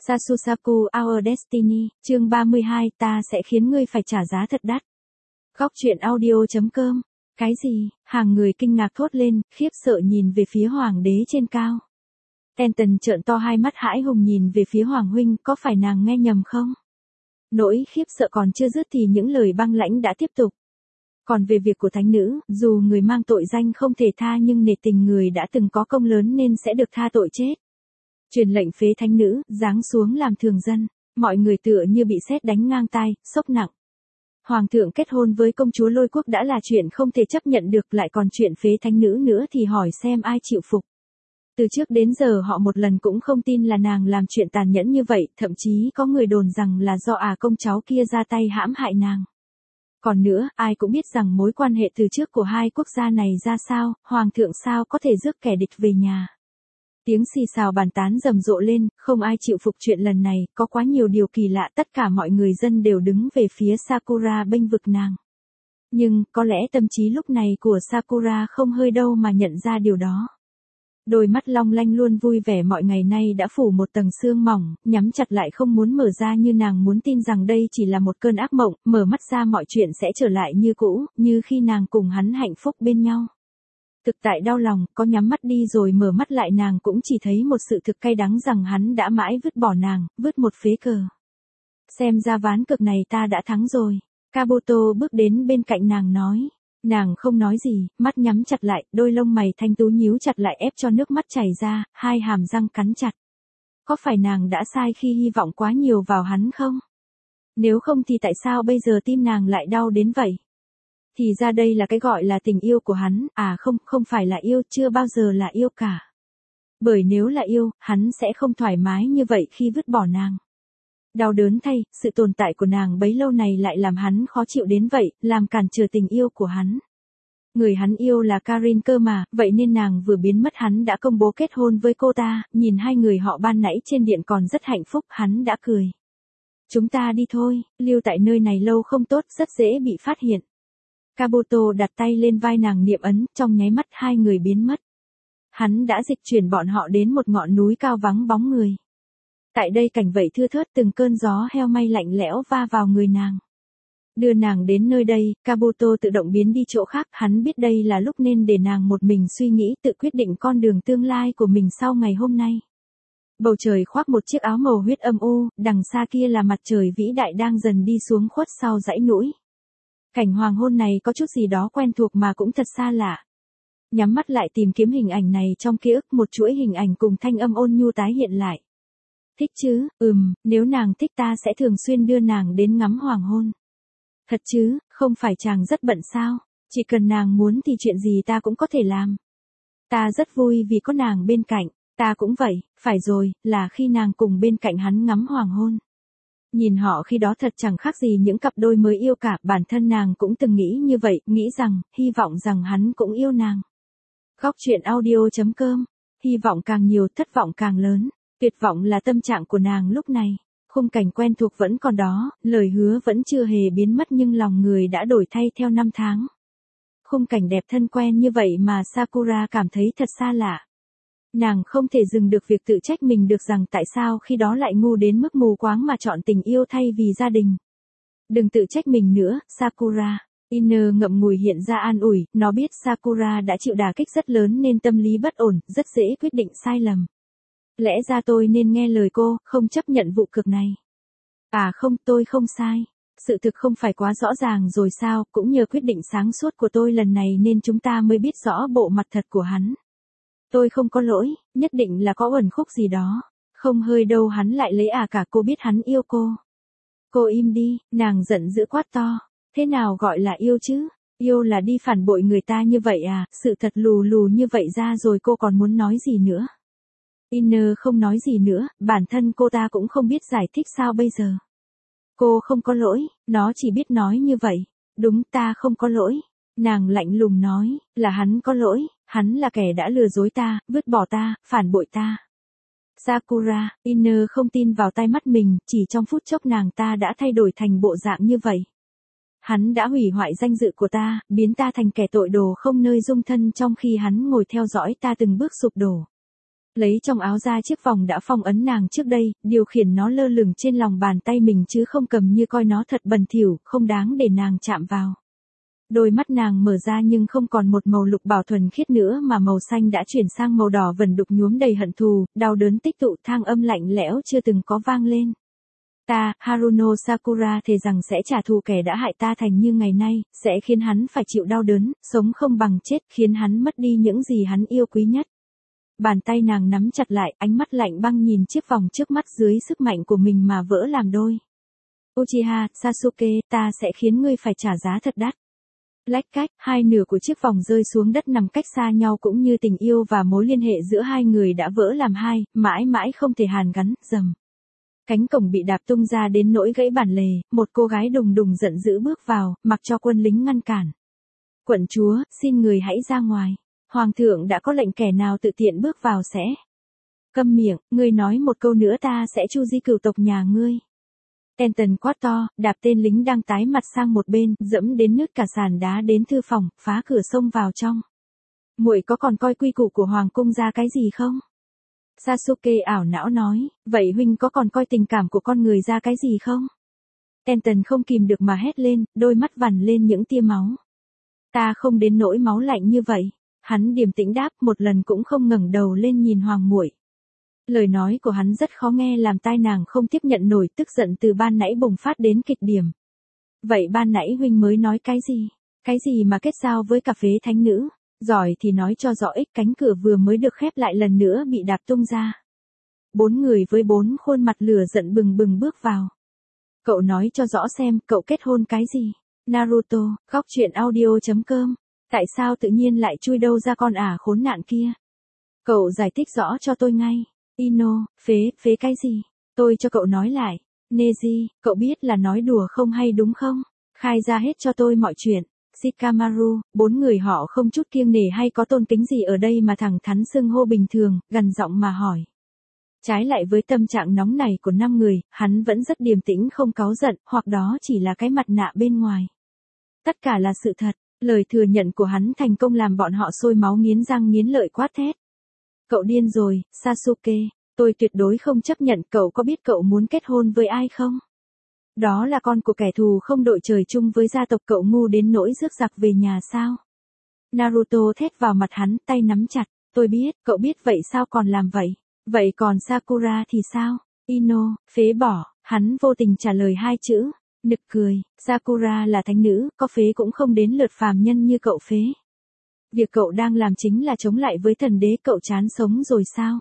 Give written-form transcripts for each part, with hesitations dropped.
Sasusaku Our Destiny, chương 32, ta sẽ khiến ngươi phải trả giá thật đắt. Góc truyện audio.com. Cái gì? Hàng người kinh ngạc thốt lên, khiếp sợ nhìn về phía hoàng đế trên cao. Kenton trợn to hai mắt hãi hùng nhìn về phía hoàng huynh, có phải nàng nghe nhầm không? Nỗi khiếp sợ còn chưa dứt thì những lời băng lãnh đã tiếp tục. Còn về việc của thánh nữ, dù người mang tội danh không thể tha nhưng nể tình người đã từng có công lớn nên sẽ được tha tội chết. Truyền lệnh phế thánh nữ, giáng xuống làm thường dân, mọi người tựa như bị sét đánh ngang tai, sốc nặng. Hoàng thượng kết hôn với công chúa Lôi Quốc đã là chuyện không thể chấp nhận được, lại còn chuyện phế thánh nữ nữa thì hỏi xem ai chịu phục. Từ trước đến giờ họ một lần cũng không tin là nàng làm chuyện tàn nhẫn như vậy, thậm chí có người đồn rằng là do công cháu kia ra tay hãm hại nàng. Còn nữa, ai cũng biết rằng mối quan hệ từ trước của hai quốc gia này ra sao, hoàng thượng sao có thể rước kẻ địch về nhà. Tiếng xì xào bàn tán rầm rộ lên, không ai chịu phục chuyện lần này, có quá nhiều điều kỳ lạ, tất cả mọi người dân đều đứng về phía Sakura bênh vực nàng. Nhưng, có lẽ tâm trí lúc này của Sakura không hơi đâu mà nhận ra điều đó. Đôi mắt long lanh luôn vui vẻ mọi ngày nay đã phủ một tầng sương mỏng, nhắm chặt lại không muốn mở ra như nàng muốn tin rằng đây chỉ là một cơn ác mộng, mở mắt ra mọi chuyện sẽ trở lại như cũ, như khi nàng cùng hắn hạnh phúc bên nhau. Thực tại đau lòng, có nhắm mắt đi rồi mở mắt lại nàng cũng chỉ thấy một sự thực cay đắng rằng hắn đã mãi vứt bỏ nàng, vứt một phế cờ. Xem ra ván cược này ta đã thắng rồi. Kabuto bước đến bên cạnh nàng nói. Nàng không nói gì, mắt nhắm chặt lại, đôi lông mày thanh tú nhíu chặt lại ép cho nước mắt chảy ra, hai hàm răng cắn chặt. Có phải nàng đã sai khi hy vọng quá nhiều vào hắn không? Nếu không thì tại sao bây giờ tim nàng lại đau đến vậy? Thì ra đây là cái gọi là tình yêu của hắn, không phải là yêu, chưa bao giờ là yêu cả. Bởi nếu là yêu, hắn sẽ không thoải mái như vậy khi vứt bỏ nàng. Đau đớn thay, sự tồn tại của nàng bấy lâu này lại làm hắn khó chịu đến vậy, làm cản trở tình yêu của hắn. Người hắn yêu là Karin cơ mà, vậy nên nàng vừa biến mất hắn đã công bố kết hôn với cô ta, nhìn hai người họ ban nãy trên điện còn rất hạnh phúc, hắn đã cười. Chúng ta đi thôi, lưu tại nơi này lâu không tốt, rất dễ bị phát hiện. Kabuto đặt tay lên vai nàng niệm ấn, trong nháy mắt hai người biến mất. Hắn đã dịch chuyển bọn họ đến một ngọn núi cao vắng bóng người. Tại đây cảnh vậy thưa thớt, từng cơn gió heo may lạnh lẽo va vào người nàng. Đưa nàng đến nơi đây, Kabuto tự động biến đi chỗ khác, hắn biết đây là lúc nên để nàng một mình suy nghĩ tự quyết định con đường tương lai của mình sau ngày hôm nay. Bầu trời khoác một chiếc áo màu huyết âm u, đằng xa kia là mặt trời vĩ đại đang dần đi xuống khuất sau dãy núi. Cảnh hoàng hôn này có chút gì đó quen thuộc mà cũng thật xa lạ. Nhắm mắt lại tìm kiếm hình ảnh này trong ký ức, một chuỗi hình ảnh cùng thanh âm ôn nhu tái hiện lại. Thích chứ, nếu nàng thích ta sẽ thường xuyên đưa nàng đến ngắm hoàng hôn. Thật chứ, không phải chàng rất bận sao, chỉ cần nàng muốn thì chuyện gì ta cũng có thể làm. Ta rất vui vì có nàng bên cạnh, ta cũng vậy, phải rồi, là khi nàng cùng bên cạnh hắn ngắm hoàng hôn. Nhìn họ khi đó thật chẳng khác gì những cặp đôi mới yêu cả, bản thân nàng cũng từng nghĩ như vậy, nghĩ rằng, hy vọng rằng hắn cũng yêu nàng. Góc truyện audio.com, hy vọng càng nhiều, thất vọng càng lớn, tuyệt vọng là tâm trạng của nàng lúc này. Khung cảnh quen thuộc vẫn còn đó, lời hứa vẫn chưa hề biến mất nhưng lòng người đã đổi thay theo năm tháng. Khung cảnh đẹp thân quen như vậy mà Sakura cảm thấy thật xa lạ. Nàng không thể dừng được việc tự trách mình được rằng tại sao khi đó lại ngu đến mức mù quáng mà chọn tình yêu thay vì gia đình. Đừng tự trách mình nữa, Sakura. Iner ngậm ngùi hiện ra an ủi, nó biết Sakura đã chịu đả kích rất lớn nên tâm lý bất ổn, rất dễ quyết định sai lầm. Lẽ ra tôi nên nghe lời cô, không chấp nhận vụ cược này. Không, tôi không sai. Sự thực không phải quá rõ ràng rồi sao, cũng nhờ quyết định sáng suốt của tôi lần này nên chúng ta mới biết rõ bộ mặt thật của hắn. Tôi không có lỗi, nhất định là có uẩn khúc gì đó. Không hơi đâu hắn lại lấy cả cô biết hắn yêu cô. Cô im đi, nàng giận dữ quát to. Thế nào gọi là yêu chứ? Yêu là đi phản bội người ta như vậy sự thật lù lù như vậy ra rồi cô còn muốn nói gì nữa? Iner không nói gì nữa, bản thân cô ta cũng không biết giải thích sao bây giờ. Cô không có lỗi, nó chỉ biết nói như vậy. Đúng, ta không có lỗi. Nàng lạnh lùng nói, là hắn có lỗi, hắn là kẻ đã lừa dối ta, vứt bỏ ta, phản bội ta. Sakura, Iner không tin vào tai mắt mình, chỉ trong phút chốc nàng ta đã thay đổi thành bộ dạng như vậy. Hắn đã hủy hoại danh dự của ta, biến ta thành kẻ tội đồ không nơi dung thân trong khi hắn ngồi theo dõi ta từng bước sụp đổ. Lấy trong áo ra chiếc vòng đã phong ấn nàng trước đây, điều khiển nó lơ lửng trên lòng bàn tay mình chứ không cầm như coi nó thật bẩn thỉu, không đáng để nàng chạm vào. Đôi mắt nàng mở ra nhưng không còn một màu lục bảo thuần khiết nữa mà màu xanh đã chuyển sang màu đỏ vẩn đục nhuốm đầy hận thù, đau đớn tích tụ, thang âm lạnh lẽo chưa từng có vang lên. Ta, Haruno Sakura thề rằng sẽ trả thù kẻ đã hại ta thành như ngày nay, sẽ khiến hắn phải chịu đau đớn, sống không bằng chết, khiến hắn mất đi những gì hắn yêu quý nhất. Bàn tay nàng nắm chặt lại, ánh mắt lạnh băng nhìn chiếc vòng trước mắt dưới sức mạnh của mình mà vỡ làm đôi. Uchiha, Sasuke, ta sẽ khiến ngươi phải trả giá thật đắt. Lách cách, hai nửa của chiếc vòng rơi xuống đất nằm cách xa nhau cũng như tình yêu và mối liên hệ giữa hai người đã vỡ làm hai, mãi mãi không thể hàn gắn, rầm. Cánh cổng bị đạp tung ra đến nỗi gãy bản lề, một cô gái đùng đùng giận dữ bước vào, mặc cho quân lính ngăn cản. Quận chúa, xin người hãy ra ngoài. Hoàng thượng đã có lệnh kẻ nào tự tiện bước vào sẽ. Câm miệng, ngươi nói một câu nữa ta sẽ chu di cửu tộc nhà ngươi. Tenton quát to, đạp tên lính đang tái mặt sang một bên, dẫm đến nứt cả sàn đá đến thư phòng, phá cửa xông vào trong. Muội có còn coi quy củ của hoàng cung ra cái gì không? Sasuke ảo não nói, vậy huynh có còn coi tình cảm của con người ra cái gì không? Tenton không kìm được mà hét lên, đôi mắt vằn lên những tia máu. Ta không đến nỗi máu lạnh như vậy. Hắn điềm tĩnh đáp, một lần cũng không ngẩng đầu lên nhìn hoàng muội. Lời nói của hắn rất khó nghe làm tai nàng không tiếp nhận nổi, tức giận từ ban nãy bùng phát đến kịch điểm. Vậy ban nãy huynh mới nói cái gì? Cái gì mà kết giao với cả phế thánh nữ? Giỏi thì nói cho rõ ích. Cánh cửa vừa mới được khép lại lần nữa bị đạp tung ra. 4 người với 4 khuôn mặt lửa giận bừng bừng bước vào. Cậu nói cho rõ xem, cậu kết hôn cái gì? Naruto, góc truyện audio.com. Tại sao tự nhiên lại chui đâu ra con ả khốn nạn kia? Cậu giải thích rõ cho tôi ngay. Ino, phế cái gì? Tôi cho cậu nói lại. Neji, cậu biết là nói đùa không hay đúng không? Khai ra hết cho tôi mọi chuyện. Shikamaru, 4 người họ không chút kiêng nể hay có tôn kính gì ở đây mà thẳng thắn xưng hô bình thường, gằn giọng mà hỏi. Trái lại với tâm trạng nóng này của 5 người, hắn vẫn rất điềm tĩnh không cáu giận, hoặc đó chỉ là cái mặt nạ bên ngoài. Tất cả là sự thật. Lời thừa nhận của hắn thành công làm bọn họ sôi máu nghiến răng nghiến lợi quát thét. Cậu điên rồi, Sasuke, tôi tuyệt đối không chấp nhận. Cậu có biết cậu muốn kết hôn với ai không? Đó là con của kẻ thù không đội trời chung với gia tộc. Cậu ngu đến nỗi rước giặc về nhà sao? Naruto thét vào mặt hắn, tay nắm chặt. Tôi biết, cậu biết vậy sao còn làm vậy? Vậy còn Sakura thì sao? Ino, phế bỏ, hắn vô tình trả lời 2 chữ. Nực cười, Sakura là thánh nữ, có phế cũng không đến lượt phàm nhân như cậu phế. Việc cậu đang làm chính là chống lại với thần đế. Cậu chán sống rồi sao?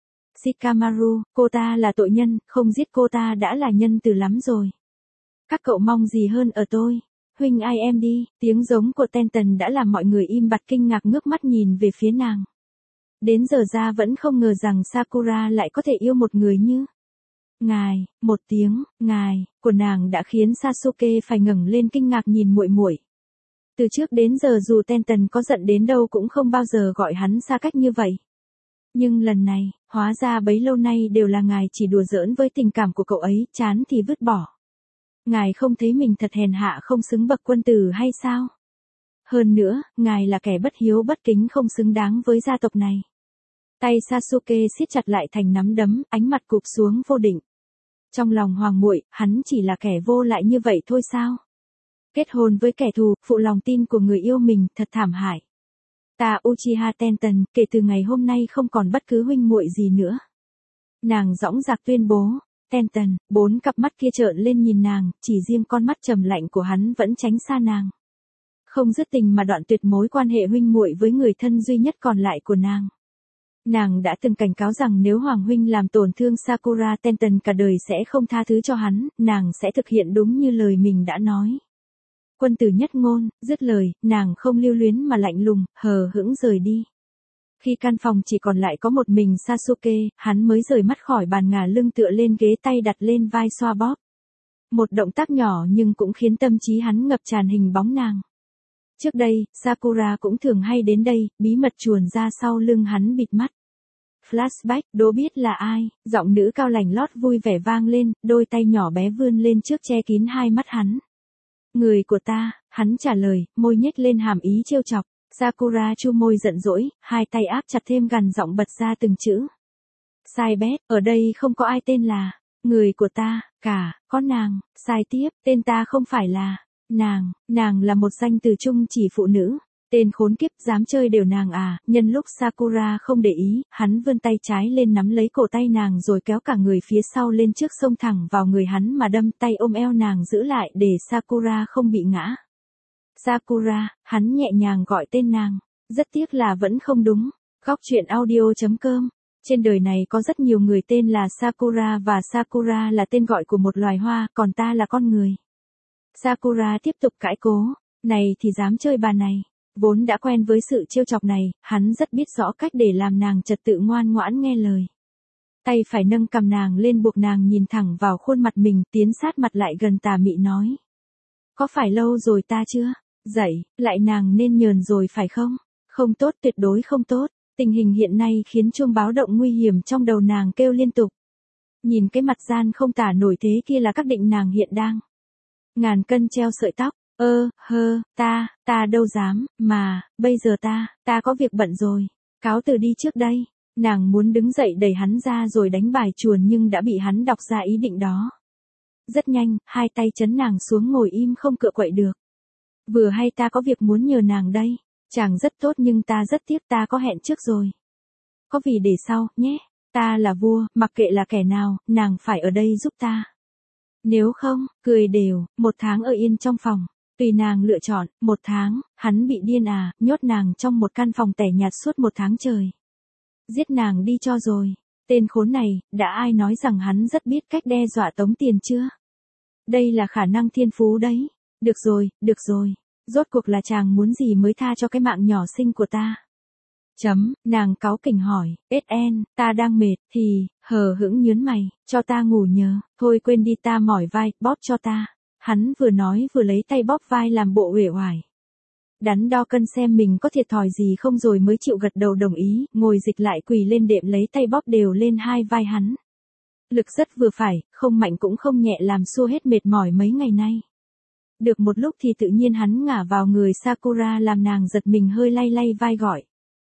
Shikamaru, cô ta là tội nhân, không giết cô ta đã là nhân từ lắm rồi. Các cậu mong gì hơn ở tôi? Huynh ai em đi, tiếng giống của Tenton đã làm mọi người im bặt kinh ngạc ngước mắt nhìn về phía nàng. Đến giờ ra vẫn không ngờ rằng Sakura lại có thể yêu một người như. Ngài, một tiếng, ngài, của nàng đã khiến Sasuke phải ngẩng lên kinh ngạc nhìn muội muội. Từ trước đến giờ dù Tenton có giận đến đâu cũng không bao giờ gọi hắn xa cách như vậy. Nhưng lần này, hóa ra bấy lâu nay đều là ngài chỉ đùa giỡn với tình cảm của cậu ấy, chán thì vứt bỏ. Ngài không thấy mình thật hèn hạ không xứng bậc quân tử hay sao? Hơn nữa, ngài là kẻ bất hiếu bất kính không xứng đáng với gia tộc này. Tay Sasuke siết chặt lại thành nắm đấm, ánh mặt cụp xuống vô định. Trong lòng hoàng muội, hắn chỉ là kẻ vô lại như vậy thôi sao? Kết hôn với kẻ thù, phụ lòng tin của người yêu mình, thật thảm hại. Ta Uchiha Tenton, kể từ ngày hôm nay không còn bất cứ huynh muội gì nữa. Nàng dõng dạc tuyên bố. Tenton, 4 cặp mắt kia trợn lên nhìn nàng, chỉ riêng con mắt trầm lạnh của hắn vẫn tránh xa nàng. Không dứt tình mà đoạn tuyệt mối quan hệ huynh muội với người thân duy nhất còn lại của nàng. Nàng đã từng cảnh cáo rằng nếu Hoàng huynh làm tổn thương Sakura Tenton cả đời sẽ không tha thứ cho hắn, nàng sẽ thực hiện đúng như lời mình đã nói. Quân tử nhất ngôn, dứt lời, nàng không lưu luyến mà lạnh lùng, hờ hững rời đi. Khi căn phòng chỉ còn lại có một mình Sasuke, hắn mới rời mắt khỏi bàn ngả lưng tựa lên ghế tay đặt lên vai xoa bóp. Một động tác nhỏ nhưng cũng khiến tâm trí hắn ngập tràn hình bóng nàng. Trước đây, Sakura cũng thường hay đến đây, bí mật chuồn ra sau lưng hắn bịt mắt. Flashback, đố biết là ai, giọng nữ cao lành lót vui vẻ vang lên, đôi tay nhỏ bé vươn lên trước che kín hai mắt hắn. Người của ta, hắn trả lời, môi nhếch lên hàm ý trêu chọc. Sakura chu môi giận dỗi, hai tay áp chặt thêm gằn giọng bật ra từng chữ. Sai bét, ở đây không có ai tên là người của ta, cả, có nàng, sai tiếp, tên ta không phải là nàng là một danh từ chung chỉ phụ nữ. Tên khốn kiếp dám chơi đều nàng à, nhân lúc Sakura không để ý, hắn vươn tay trái lên nắm lấy cổ tay nàng rồi kéo cả người phía sau lên trước xông thẳng vào người hắn mà đâm, tay ôm eo nàng giữ lại để Sakura không bị ngã. Sakura, hắn nhẹ nhàng gọi tên nàng, rất tiếc là vẫn không đúng. Góc truyện audio.com. Trên đời này có rất nhiều người tên là Sakura và Sakura là tên gọi của một loài hoa, còn ta là con người. Sakura tiếp tục cãi cố, này thì dám chơi bà này. Vốn đã quen với sự trêu chọc này, hắn rất biết rõ cách để làm nàng trật tự ngoan ngoãn nghe lời. Tay phải nâng cầm nàng lên buộc nàng nhìn thẳng vào khuôn mặt mình, tiến sát mặt lại gần tà mị nói. Có phải lâu rồi ta chưa? Dậy, lại nàng nên nhờn rồi phải không? Không tốt, tuyệt đối không tốt. Tình hình hiện nay khiến chuông báo động nguy hiểm trong đầu nàng kêu liên tục. Nhìn cái mặt gian không tả nổi thế kia là các định nàng hiện đang ngàn cân treo sợi tóc. Ta đâu dám, mà, bây giờ ta có việc bận rồi, cáo từ đi trước đây. Nàng muốn đứng dậy đẩy hắn ra rồi đánh bài chuồn nhưng đã bị hắn đọc ra ý định đó. Rất nhanh, hai tay chấn nàng xuống ngồi im không cựa quậy được. Vừa hay ta có việc muốn nhờ nàng đây, chàng rất tốt nhưng ta rất tiếc ta có hẹn trước rồi. Có vì để sau, nhé, ta là vua, mặc kệ là kẻ nào, nàng phải ở đây giúp ta. Nếu không, cười đều, 1 tháng ở yên trong phòng. Tùy nàng lựa chọn, 1 tháng, hắn bị điên à, nhốt nàng trong một căn phòng tẻ nhạt suốt 1 tháng trời. Giết nàng đi cho rồi. Tên khốn này, đã ai nói rằng hắn rất biết cách đe dọa tống tiền chưa? Đây là khả năng thiên phú đấy. Được rồi. Rốt cuộc là chàng muốn gì mới tha cho cái mạng nhỏ xinh của ta? Nàng cáu kỉnh hỏi, SN, ta đang mệt, thì, hờ hững nhớn mày, cho ta ngủ nhờ, thôi quên đi ta mỏi vai, bóp cho ta. Hắn vừa nói vừa lấy tay bóp vai làm bộ uể oải. Đắn đo cân xem mình có thiệt thòi gì không rồi mới chịu gật đầu đồng ý, ngồi dịch lại quỳ lên đệm lấy tay bóp đều lên hai vai hắn. Lực rất vừa phải, không mạnh cũng không nhẹ làm xua hết mệt mỏi mấy ngày nay. Được một lúc thì tự nhiên hắn ngả vào người Sakura làm nàng giật mình hơi lay lay vai gọi.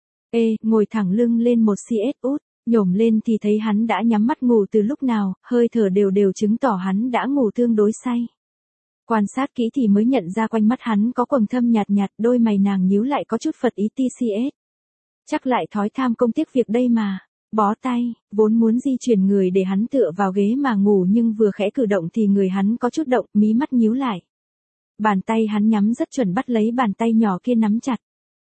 Ê, ngồi thẳng lưng lên một CS út, nhổm lên thì thấy hắn đã nhắm mắt ngủ từ lúc nào, hơi thở đều đều chứng tỏ hắn đã ngủ tương đối say. Quan sát kỹ thì mới nhận ra quanh mắt hắn có quầng thâm nhạt nhạt, đôi mày nàng nhíu lại có chút phật ý TCS. Chắc lại thói tham công tiếc việc đây mà. Bó tay, vốn muốn di chuyển người để hắn tựa vào ghế mà ngủ nhưng vừa khẽ cử động thì người hắn có chút động, mí mắt nhíu lại. Bàn tay hắn nhắm rất chuẩn bắt lấy bàn tay nhỏ kia nắm chặt.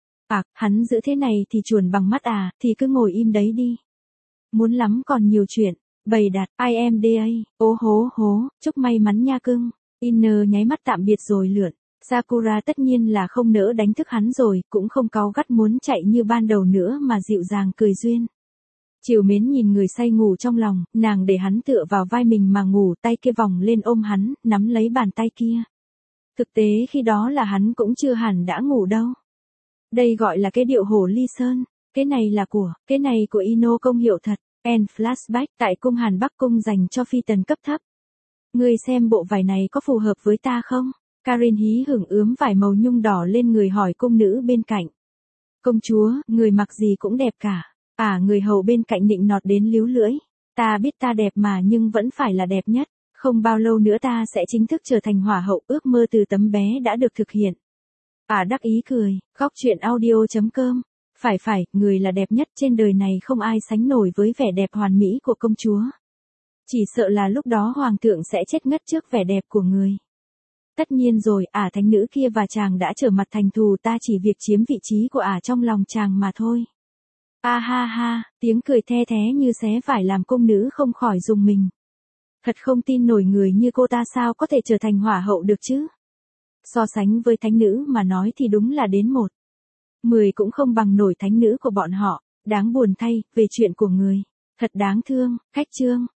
Hắn giữ thế này thì chuồn bằng mắt à, thì cứ ngồi im đấy đi. Muốn lắm còn nhiều chuyện, bày đặt, IMDA, ố hố, chúc may mắn nha cưng. Inner nháy mắt tạm biệt rồi lượn. Sakura tất nhiên là không nỡ đánh thức hắn rồi, cũng không cáu gắt muốn chạy như ban đầu nữa mà dịu dàng cười duyên. Trìu mến nhìn người say ngủ trong lòng, nàng để hắn tựa vào vai mình mà ngủ, tay kia vòng lên ôm hắn, nắm lấy bàn tay kia. Thực tế khi đó là hắn cũng chưa hẳn đã ngủ đâu. Đây gọi là cái điệu hổ ly sơn, cái này của Ino công hiệu thật. And flashback tại cung Hàn Bắc cung dành cho phi tần cấp thấp. Ngươi xem bộ vải này có phù hợp với ta không? Karin hí hửng ướm vải màu nhung đỏ lên người hỏi cung nữ bên cạnh. Công chúa, người mặc gì cũng đẹp cả. Người hầu bên cạnh nịnh nọt đến líu lưỡi. Ta biết ta đẹp mà nhưng vẫn phải là đẹp nhất. Không bao lâu nữa ta sẽ chính thức trở thành hỏa hậu, ước mơ từ tấm bé đã được thực hiện. Đắc ý cười, góc truyện audio.com. Phải, người là đẹp nhất trên đời này không ai sánh nổi với vẻ đẹp hoàn mỹ của công chúa. Chỉ sợ là lúc đó hoàng thượng sẽ chết ngất trước vẻ đẹp của người. Tất nhiên rồi, thánh nữ kia và chàng đã trở mặt thành thù, ta chỉ việc chiếm vị trí của trong lòng chàng mà thôi. Ha, tiếng cười the thé như xé vải làm cung nữ không khỏi rùng mình. Thật không tin nổi người như cô ta sao có thể trở thành hỏa hậu được chứ. So sánh với thánh nữ mà nói thì đúng là đến 1/10 cũng không bằng nổi thánh nữ của bọn họ. Đáng buồn thay, về chuyện của người. Thật đáng thương, khách chương.